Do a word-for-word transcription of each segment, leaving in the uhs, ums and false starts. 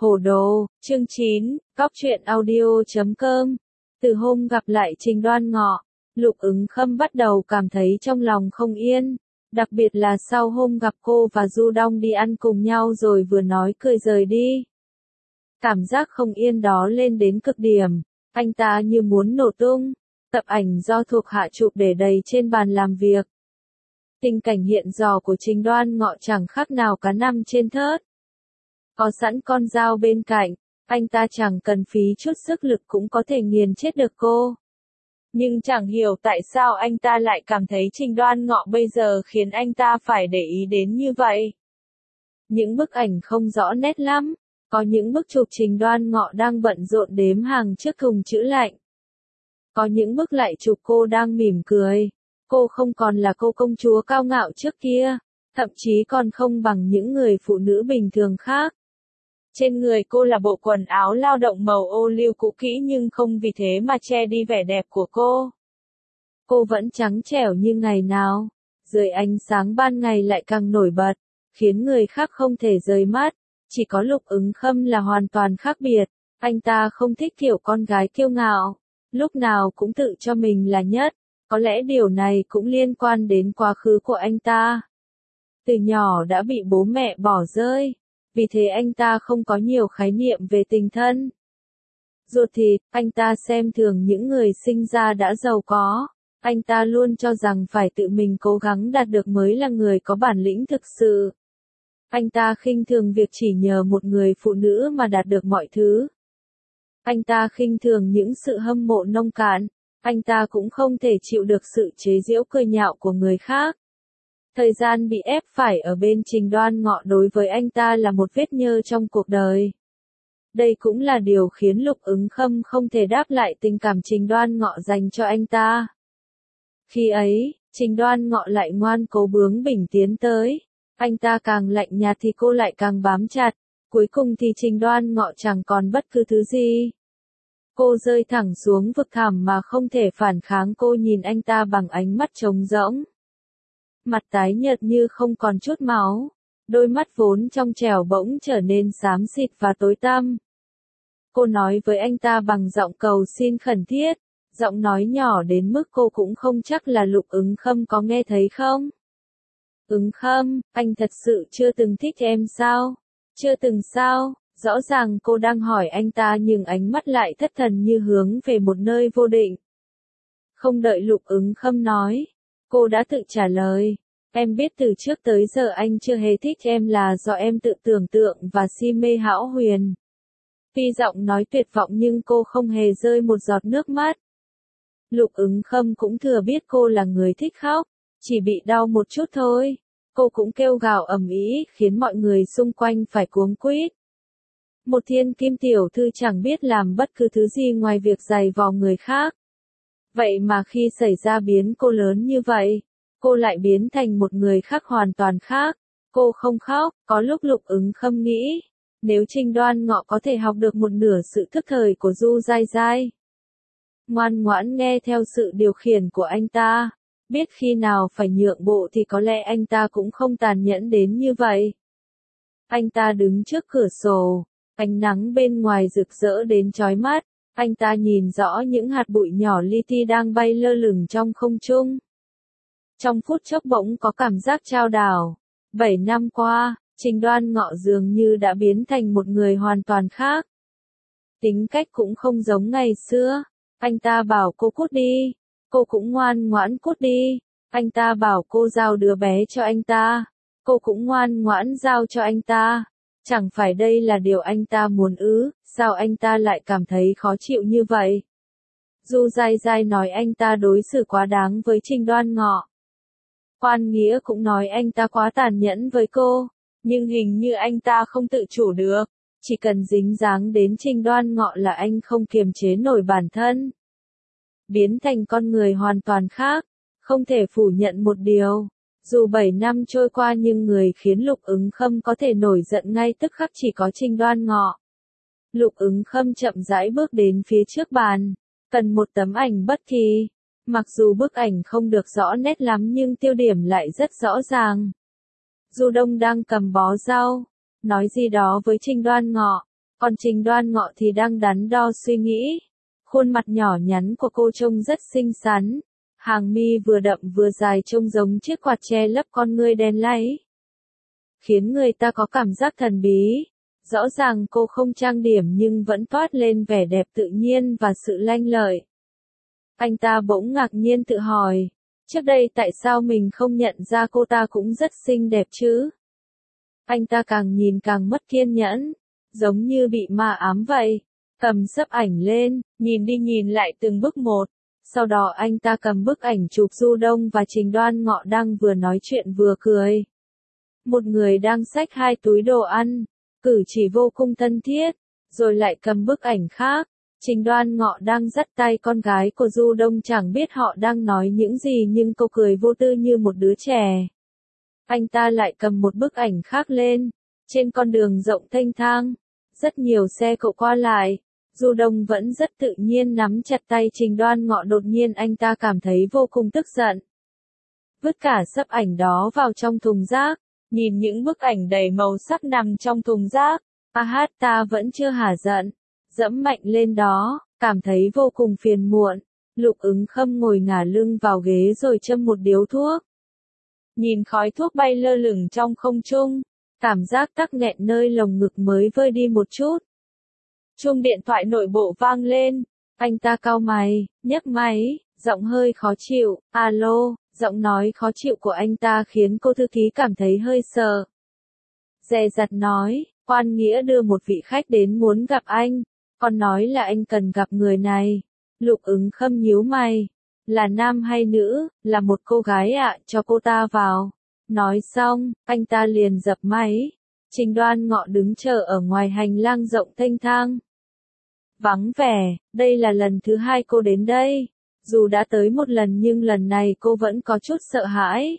Hồ đồ, chương chín, cóc truyện audio chấm com. Từ hôm gặp lại Trình Đoan Ngọ, Lục Ứng Khâm bắt đầu cảm thấy trong lòng không yên, đặc biệt là sau hôm gặp cô và Du Đông đi ăn cùng nhau rồi vừa nói cười rời đi. Cảm giác không yên đó lên đến cực điểm, anh ta như muốn nổ tung, tập ảnh do thuộc hạ chụp để đầy trên bàn làm việc. Tình cảnh hiện giờ của Trình Đoan Ngọ chẳng khác nào cá nằm trên thớt. Có sẵn con dao bên cạnh, anh ta chẳng cần phí chút sức lực cũng có thể nghiền chết được cô. Nhưng chẳng hiểu tại sao anh ta lại cảm thấy Trình Đoan Ngọ bây giờ khiến anh ta phải để ý đến như vậy. Những bức ảnh không rõ nét lắm, có những bức chụp Trình Đoan Ngọ đang bận rộn đếm hàng trước thùng trữ lạnh. Có những bức lại chụp cô đang mỉm cười, cô không còn là cô công chúa cao ngạo trước kia, thậm chí còn không bằng những người phụ nữ bình thường khác. Trên người cô là bộ quần áo lao động màu ô liu cũ kỹ nhưng không vì thế mà che đi vẻ đẹp của cô. Cô vẫn trắng trẻo như ngày nào, dưới ánh sáng ban ngày lại càng nổi bật, khiến người khác không thể rời mắt. Chỉ có Lục Ứng Khâm là hoàn toàn khác biệt, anh ta không thích kiểu con gái kiêu ngạo, lúc nào cũng tự cho mình là nhất, có lẽ điều này cũng liên quan đến quá khứ của anh ta. Từ nhỏ đã bị bố mẹ bỏ rơi, vì thế anh ta không có nhiều khái niệm về tình thân. Ruột thịt, anh ta xem thường những người sinh ra đã giàu có, anh ta luôn cho rằng phải tự mình cố gắng đạt được mới là người có bản lĩnh thực sự. Anh ta khinh thường việc chỉ nhờ một người phụ nữ mà đạt được mọi thứ. Anh ta khinh thường những sự hâm mộ nông cạn, anh ta cũng không thể chịu được sự chế giễu cười nhạo của người khác. Thời gian bị ép phải ở bên Trình Đoan Ngọ đối với anh ta là một vết nhơ trong cuộc đời. Đây cũng là điều khiến Lục Ứng Khâm không thể đáp lại tình cảm Trình Đoan Ngọ dành cho anh ta. Khi ấy, Trình Đoan Ngọ lại ngoan cố bướng bỉnh tiến tới. Anh ta càng lạnh nhạt thì cô lại càng bám chặt, cuối cùng thì Trình Đoan Ngọ chẳng còn bất cứ thứ gì. Cô rơi thẳng xuống vực thẳm mà không thể phản kháng. Cô nhìn anh ta bằng ánh mắt trống rỗng. Mặt tái nhợt như không còn chút máu, đôi mắt vốn trong trẻo bỗng trở nên xám xịt và tối tăm. Cô nói với anh ta bằng giọng cầu xin khẩn thiết, giọng nói nhỏ đến mức cô cũng không chắc là Lục Ứng Khâm có nghe thấy không. Ứng Khâm, anh thật sự chưa từng thích em sao? Chưa từng sao? Rõ ràng cô đang hỏi anh ta nhưng ánh mắt lại thất thần như hướng về một nơi vô định. Không đợi Lục Ứng Khâm nói, cô đã tự trả lời, em biết từ trước tới giờ anh chưa hề thích em là do em tự tưởng tượng và si mê hão huyền. Tuy giọng nói tuyệt vọng nhưng cô không hề rơi một giọt nước mắt. Lục Ứng Khâm cũng thừa biết cô là người thích khóc, chỉ bị đau một chút thôi. Cô cũng kêu gào ầm ĩ khiến mọi người xung quanh phải cuống quýt. Một thiên kim tiểu thư chẳng biết làm bất cứ thứ gì ngoài việc giày vò người khác. Vậy mà khi xảy ra biến cố lớn như vậy, cô lại biến thành một người khác hoàn toàn khác. Cô không khóc, có lúc Lục Ứng Khâm nghĩ, nếu Trình Đoan Ngọ có thể học được một nửa sự thức thời của Du Dai Dai, ngoan ngoãn nghe theo sự điều khiển của anh ta, biết khi nào phải nhượng bộ thì có lẽ anh ta cũng không tàn nhẫn đến như vậy. Anh ta đứng trước cửa sổ, ánh nắng bên ngoài rực rỡ đến chói mắt, anh ta nhìn rõ những hạt bụi nhỏ li ti đang bay lơ lửng trong không trung. Trong phút chốc bỗng có cảm giác chao đảo. Bảy năm qua, Trình Đoan Ngọ dường như đã biến thành một người hoàn toàn khác. Tính cách cũng không giống ngày xưa, anh ta bảo cô cút đi. Cô cũng ngoan ngoãn cút đi. Anh ta bảo cô giao đứa bé cho anh ta. Cô cũng ngoan ngoãn giao cho anh ta. Chẳng phải đây là điều anh ta muốn ư, sao anh ta lại cảm thấy khó chịu như vậy? Du Dai Dai nói anh ta đối xử quá đáng với Trình Đoan Ngọ. Quan Nghĩa cũng nói anh ta quá tàn nhẫn với cô, nhưng hình như anh ta không tự chủ được. Chỉ cần dính dáng đến Trình Đoan Ngọ là anh không kiềm chế nổi bản thân. Biến thành con người hoàn toàn khác, không thể phủ nhận một điều. Dù bảy năm trôi qua nhưng người khiến Lục Ứng Khâm có thể nổi giận ngay tức khắc chỉ có Trình Đoan Ngọ. Lục Ứng Khâm chậm rãi bước đến phía trước bàn, cần một tấm ảnh bất kỳ. Mặc dù bức ảnh không được rõ nét lắm nhưng tiêu điểm lại rất rõ ràng. Du Đông đang cầm bó rau, nói gì đó với Trình Đoan Ngọ. Còn Trình Đoan Ngọ thì đang đắn đo suy nghĩ. Khuôn mặt nhỏ nhắn của cô trông rất xinh xắn. Hàng mi vừa đậm vừa dài trông giống chiếc quạt che lấp con ngươi đen láy. Khiến người ta có cảm giác thần bí. Rõ ràng cô không trang điểm nhưng vẫn toát lên vẻ đẹp tự nhiên và sự lanh lợi. Anh ta bỗng ngạc nhiên tự hỏi, trước đây tại sao mình không nhận ra cô ta cũng rất xinh đẹp chứ? Anh ta càng nhìn càng mất kiên nhẫn, giống như bị ma ám vậy. Cầm sấp ảnh lên, nhìn đi nhìn lại từng bức một. Sau đó anh ta cầm bức ảnh chụp Du Đông và Trình Đoan Ngọ đang vừa nói chuyện vừa cười. Một người đang xách hai túi đồ ăn, cử chỉ vô cùng thân thiết, rồi lại cầm bức ảnh khác. Trình Đoan Ngọ đang dắt tay con gái của Du Đông, chẳng biết họ đang nói những gì nhưng cô cười vô tư như một đứa trẻ. Anh ta lại cầm một bức ảnh khác lên. Trên con đường rộng thênh thang, rất nhiều xe cộ qua lại. Du Đông vẫn rất tự nhiên nắm chặt tay Trình Đoan Ngọ, đột nhiên anh ta cảm thấy vô cùng tức giận. Vứt cả sấp ảnh đó vào trong thùng rác, nhìn những bức ảnh đầy màu sắc nằm trong thùng rác. A hát ta vẫn chưa hả giận, dẫm mạnh lên đó, cảm thấy vô cùng phiền muộn. Lục Ứng Khâm ngồi ngả lưng vào ghế rồi châm một điếu thuốc. Nhìn khói thuốc bay lơ lửng trong không trung, cảm giác tắc nghẹn nơi lồng ngực mới vơi đi một chút. Chuông điện thoại nội bộ vang lên, anh ta cau mày, nhấc máy, giọng hơi khó chịu, alo, giọng nói khó chịu của anh ta khiến cô thư ký cảm thấy hơi sợ. Dè dặt nói, Quan Nghĩa đưa một vị khách đến muốn gặp anh, còn nói là anh cần gặp người này. Lục Ứng Khâm nhíu mày, là nam hay nữ, là một cô gái ạ, cho cô ta vào. Nói xong, anh ta liền dập máy. Trình Đoan Ngọ đứng chờ ở ngoài hành lang rộng thênh thang. Vắng vẻ, đây là lần thứ hai cô đến đây. Dù đã tới một lần nhưng lần này cô vẫn có chút sợ hãi.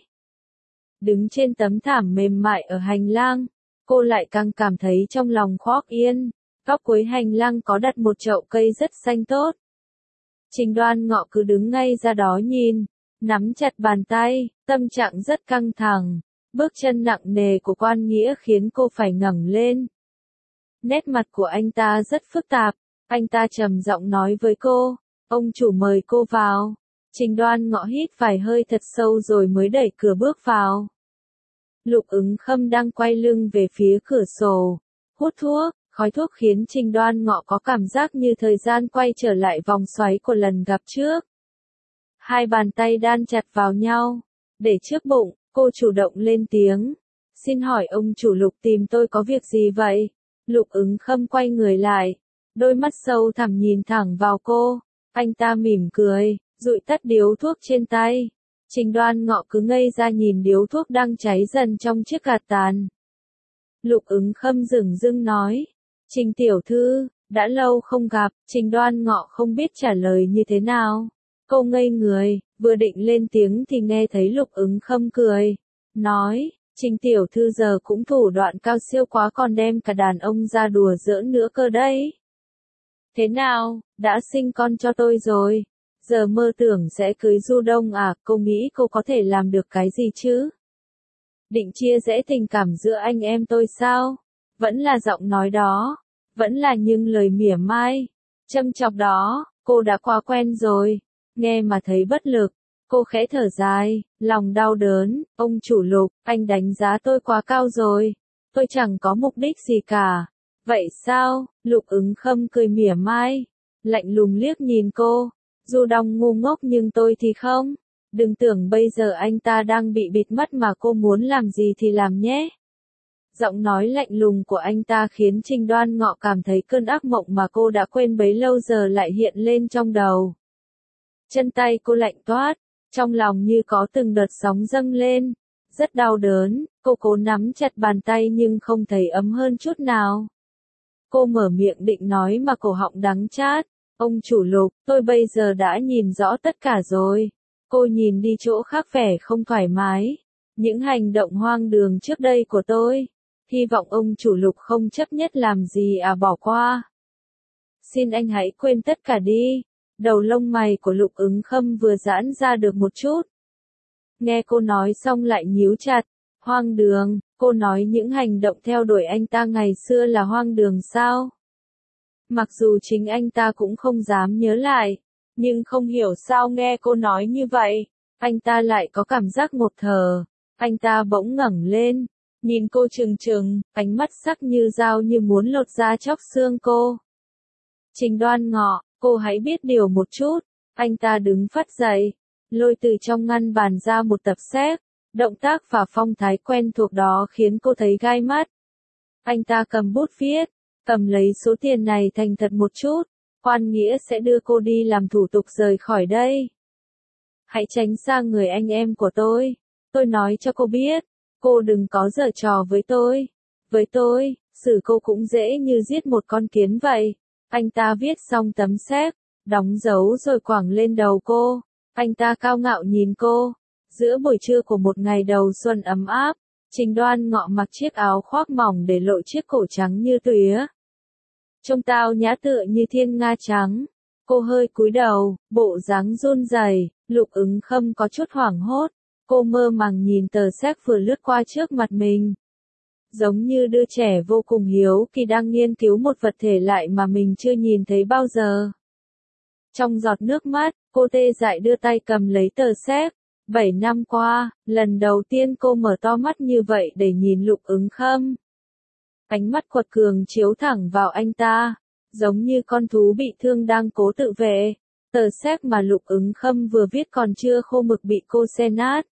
Đứng trên tấm thảm mềm mại ở hành lang, cô lại càng cảm thấy trong lòng khoác yên. Góc cuối hành lang có đặt một chậu cây rất xanh tốt. Trình Đoan Ngọ cứ đứng ngay ra đó nhìn, nắm chặt bàn tay, tâm trạng rất căng thẳng. Bước chân nặng nề của Quan Nghĩa khiến cô phải ngẩng lên. Nét mặt của anh ta rất phức tạp, anh ta trầm giọng nói với cô, ông chủ mời cô vào. Trình Đoan Ngọ hít vài hơi thật sâu rồi mới đẩy cửa bước vào. Lục Ứng Khâm đang quay lưng về phía cửa sổ, hút thuốc, khói thuốc khiến Trình Đoan Ngọ có cảm giác như thời gian quay trở lại vòng xoáy của lần gặp trước. Hai bàn tay đan chặt vào nhau, để trước bụng. Cô chủ động lên tiếng. Xin hỏi ông chủ Lục tìm tôi có việc gì vậy? Lục Ứng Khâm quay người lại. Đôi mắt sâu thẳm nhìn thẳng vào cô. Anh ta mỉm cười, dụi tắt điếu thuốc trên tay. Trình Đoan Ngọ cứ ngây ra nhìn điếu thuốc đang cháy dần trong chiếc gạt tàn. Lục Ứng Khâm dửng dưng nói. Trình tiểu thư, đã lâu không gặp. Trình Đoan Ngọ không biết trả lời như thế nào. Cô ngây người, vừa định lên tiếng thì nghe thấy Lục Ứng Khâm cười, nói, Trình tiểu thư giờ cũng thủ đoạn cao siêu quá, còn đem cả đàn ông ra đùa giỡn nữa cơ đấy. Thế nào, đã sinh con cho tôi rồi, giờ mơ tưởng sẽ cưới Du Đông à, cô nghĩ cô có thể làm được cái gì chứ? Định chia rẽ tình cảm giữa anh em tôi sao? Vẫn là giọng nói đó, vẫn là những lời mỉa mai, châm chọc đó, cô đã quá quen rồi. Nghe mà thấy bất lực, cô khẽ thở dài, lòng đau đớn, ông chủ Lục, anh đánh giá tôi quá cao rồi, tôi chẳng có mục đích gì cả. Vậy sao? Lục Ứng Khâm cười mỉa mai, lạnh lùng liếc nhìn cô, Du Đông ngu ngốc nhưng tôi thì không. Đừng tưởng bây giờ anh ta đang bị bịt mắt mà cô muốn làm gì thì làm nhé. Giọng nói lạnh lùng của anh ta khiến Trình Đoan Ngọ cảm thấy cơn ác mộng mà cô đã quên bấy lâu giờ lại hiện lên trong đầu. Chân tay cô lạnh toát, trong lòng như có từng đợt sóng dâng lên, rất đau đớn, cô cố nắm chặt bàn tay nhưng không thấy ấm hơn chút nào. Cô mở miệng định nói mà cổ họng đắng chát, ông chủ Lục, tôi bây giờ đã nhìn rõ tất cả rồi. Cô nhìn đi chỗ khác vẻ không thoải mái, những hành động hoang đường trước đây của tôi, hy vọng ông chủ Lục không chấp nhất làm gì à bỏ qua. Xin anh hãy quên tất cả đi. Đầu lông mày của Lục Ứng Khâm vừa giãn ra được một chút. Nghe cô nói xong lại nhíu chặt, hoang đường, cô nói những hành động theo đuổi anh ta ngày xưa là hoang đường sao? Mặc dù chính anh ta cũng không dám nhớ lại, nhưng không hiểu sao nghe cô nói như vậy, anh ta lại có cảm giác ngột thở. Anh ta bỗng ngẩng lên, nhìn cô trừng trừng, ánh mắt sắc như dao như muốn lột da chóc xương cô. Trình Đoan Ngọ, cô hãy biết điều một chút. Anh ta đứng phắt dậy, lôi từ trong ngăn bàn ra một tập séc. Động tác và phong thái quen thuộc đó khiến cô thấy gai mắt. Anh ta cầm bút viết, cầm lấy số tiền này thành thật một chút, oan nghĩa sẽ đưa cô đi làm thủ tục rời khỏi đây. Hãy tránh xa người anh em của tôi. Tôi nói cho cô biết, cô đừng có giở trò với tôi. Với tôi, xử cô cũng dễ như giết một con kiến vậy. Anh ta viết xong tấm séc, đóng dấu rồi quẳng lên đầu cô. Anh ta cao ngạo nhìn cô. Giữa buổi trưa của một ngày đầu xuân ấm áp, Trình Đoan Ngọ mặc chiếc áo khoác mỏng để lộ chiếc cổ trắng như tuế. Trông tao nhã tựa như thiên nga trắng. Cô hơi cúi đầu, bộ dáng run rẩy. Lục Ứng Khâm có chút hoảng hốt. Cô mơ màng nhìn tờ séc vừa lướt qua trước mặt mình. Giống như đứa trẻ vô cùng hiếu kỳ đang nghiên cứu một vật thể lạ mà mình chưa nhìn thấy bao giờ. Trong giọt nước mắt, cô tê dại đưa tay cầm lấy tờ séc. Bảy năm qua, lần đầu tiên cô mở to mắt như vậy để nhìn Lục Ứng Khâm. Ánh mắt quật cường chiếu thẳng vào anh ta, giống như con thú bị thương đang cố tự vệ. Tờ séc mà Lục Ứng Khâm vừa viết còn chưa khô mực bị cô xé nát.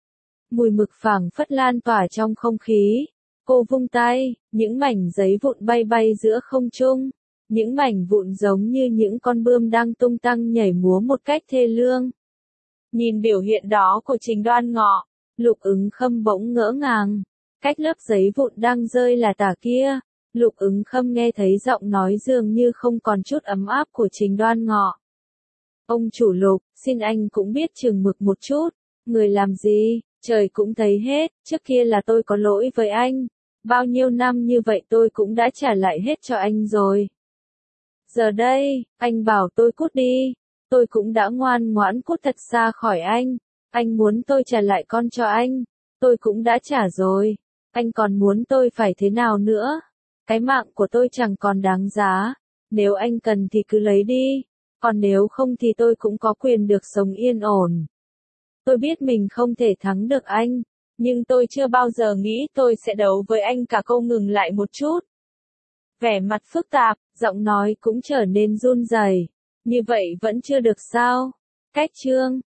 Mùi mực phảng phất lan tỏa trong không khí. Cô vung tay, những mảnh giấy vụn bay bay giữa không trung. Những mảnh vụn giống như những con bươm đang tung tăng nhảy múa một cách thê lương. Nhìn biểu hiện đó của Trình Đoan Ngọ, Lục Ứng Khâm bỗng ngỡ ngàng. Cách lớp giấy vụn đang rơi là tả kia, Lục Ứng Khâm nghe thấy giọng nói dường như không còn chút ấm áp của Trình Đoan Ngọ. Ông chủ Lục, xin anh cũng biết chừng mực một chút. Người làm gì, trời cũng thấy hết, trước kia là tôi có lỗi với anh. Bao nhiêu năm như vậy tôi cũng đã trả lại hết cho anh rồi. Giờ đây, anh bảo tôi cút đi. Tôi cũng đã ngoan ngoãn cút thật xa khỏi anh. Anh muốn tôi trả lại con cho anh. Tôi cũng đã trả rồi. Anh còn muốn tôi phải thế nào nữa? Cái mạng của tôi chẳng còn đáng giá. Nếu anh cần thì cứ lấy đi. Còn nếu không thì tôi cũng có quyền được sống yên ổn. Tôi biết mình không thể thắng được anh. Nhưng tôi chưa bao giờ nghĩ tôi sẽ đấu với anh cả. Cô ngừng lại một chút. Vẻ mặt phức tạp, giọng nói cũng trở nên run rẩy. Như vậy vẫn chưa được sao? Cách chương